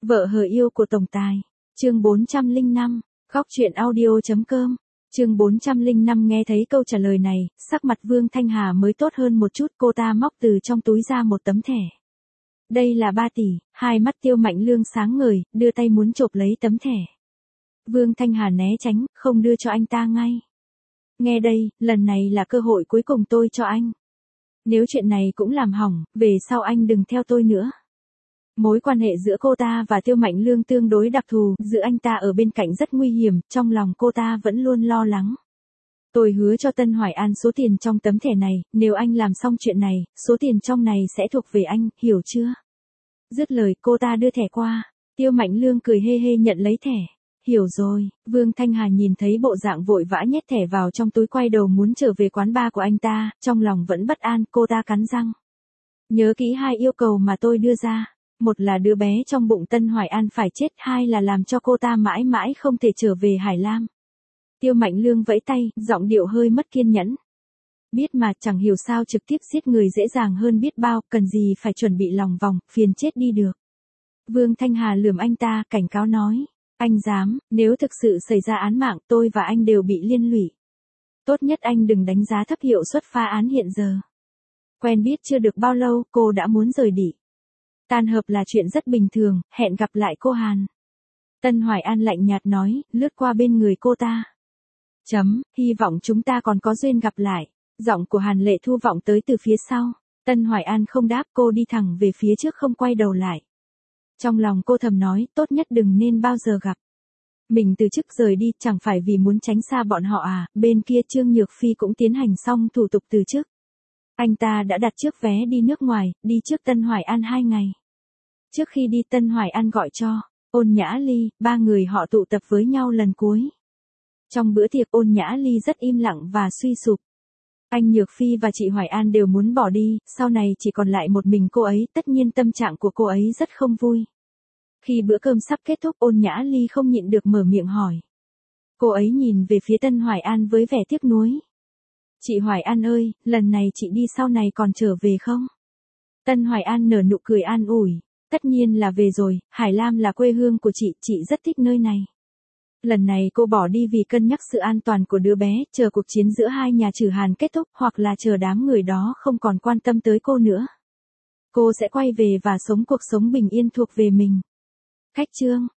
Vợ hờ yêu của tổng tài. Chương 405, Góc truyện audio.com. Chương 405 nghe thấy câu trả lời này, sắc mặt Vương Thanh Hà mới tốt hơn một chút, cô ta móc từ trong túi ra một tấm thẻ. Đây là 3 tỷ, hai mắt Tiêu Mạnh Lương sáng ngời, đưa tay muốn chộp lấy tấm thẻ. Vương Thanh Hà né tránh, không đưa cho anh ta ngay. Nghe đây, lần này là cơ hội cuối cùng tôi cho anh. Nếu chuyện này cũng làm hỏng, về sau anh đừng theo tôi nữa. Mối quan hệ giữa cô ta và Tiêu Mạnh Lương tương đối đặc thù, giữa anh ta ở bên cạnh rất nguy hiểm, trong lòng cô ta vẫn luôn lo lắng. Tôi hứa cho Tân Hoài An số tiền trong tấm thẻ này, nếu anh làm xong chuyện này, số tiền trong này sẽ thuộc về anh, hiểu chưa? Dứt lời cô ta đưa thẻ qua, Tiêu Mạnh Lương cười hê hê nhận lấy thẻ. Hiểu rồi, Vương Thanh Hà nhìn thấy bộ dạng vội vã nhét thẻ vào trong túi quay đầu muốn trở về quán bar của anh ta, trong lòng vẫn bất an, cô ta cắn răng. Nhớ kỹ hai yêu cầu mà tôi đưa ra. Một là đứa bé trong bụng Tân Hoài An phải chết, hai là làm cho cô ta mãi mãi không thể trở về Hải Lam. Tiêu Mạnh Lương vẫy tay, giọng điệu hơi mất kiên nhẫn. Biết mà, chẳng hiểu sao trực tiếp giết người dễ dàng hơn biết bao, cần gì phải chuẩn bị lòng vòng, phiền chết đi được. Vương Thanh Hà lườm anh ta, cảnh cáo nói. Anh dám, nếu thực sự xảy ra án mạng, tôi và anh đều bị liên lụy. Tốt nhất anh đừng đánh giá thấp hiệu suất phá án hiện giờ. Quen biết chưa được bao lâu, cô đã muốn rời đi. Tan hợp là chuyện rất bình thường, hẹn gặp lại cô Hàn. Tân Hoài An lạnh nhạt nói, lướt qua bên người cô ta. Hy vọng chúng ta còn có duyên gặp lại. Giọng của Hàn Lệ Thu vọng tới từ phía sau. Tân Hoài An không đáp, cô đi thẳng về phía trước không quay đầu lại. Trong lòng cô thầm nói, tốt nhất đừng nên bao giờ gặp. Mình từ chức rời đi, chẳng phải vì muốn tránh xa bọn họ à, bên kia Trương Nhược Phi cũng tiến hành xong thủ tục từ chức. Anh ta đã đặt trước vé đi nước ngoài, đi trước Tân Hoài An 2 ngày. Trước khi đi Tân Hoài An gọi cho Ôn Nhã Ly, ba người họ tụ tập với nhau lần cuối. Trong bữa tiệc Ôn Nhã Ly rất im lặng và suy sụp. Anh Nhược Phi và chị Hoài An đều muốn bỏ đi, sau này chỉ còn lại một mình cô ấy, tất nhiên tâm trạng của cô ấy rất không vui. Khi bữa cơm sắp kết thúc Ôn Nhã Ly không nhịn được mở miệng hỏi. Cô ấy nhìn về phía Tân Hoài An với vẻ tiếc nuối. Chị Hoài An ơi, lần này chị đi sau này còn trở về không? Tân Hoài An nở nụ cười an ủi. Tất nhiên là về rồi, Hải Lam là quê hương của chị rất thích nơi này. Lần này cô bỏ đi vì cân nhắc sự an toàn của đứa bé, chờ cuộc chiến giữa hai nhà Trử Hàn kết thúc hoặc là chờ đám người đó không còn quan tâm tới cô nữa. Cô sẽ quay về và sống cuộc sống bình yên thuộc về mình. Khách trương,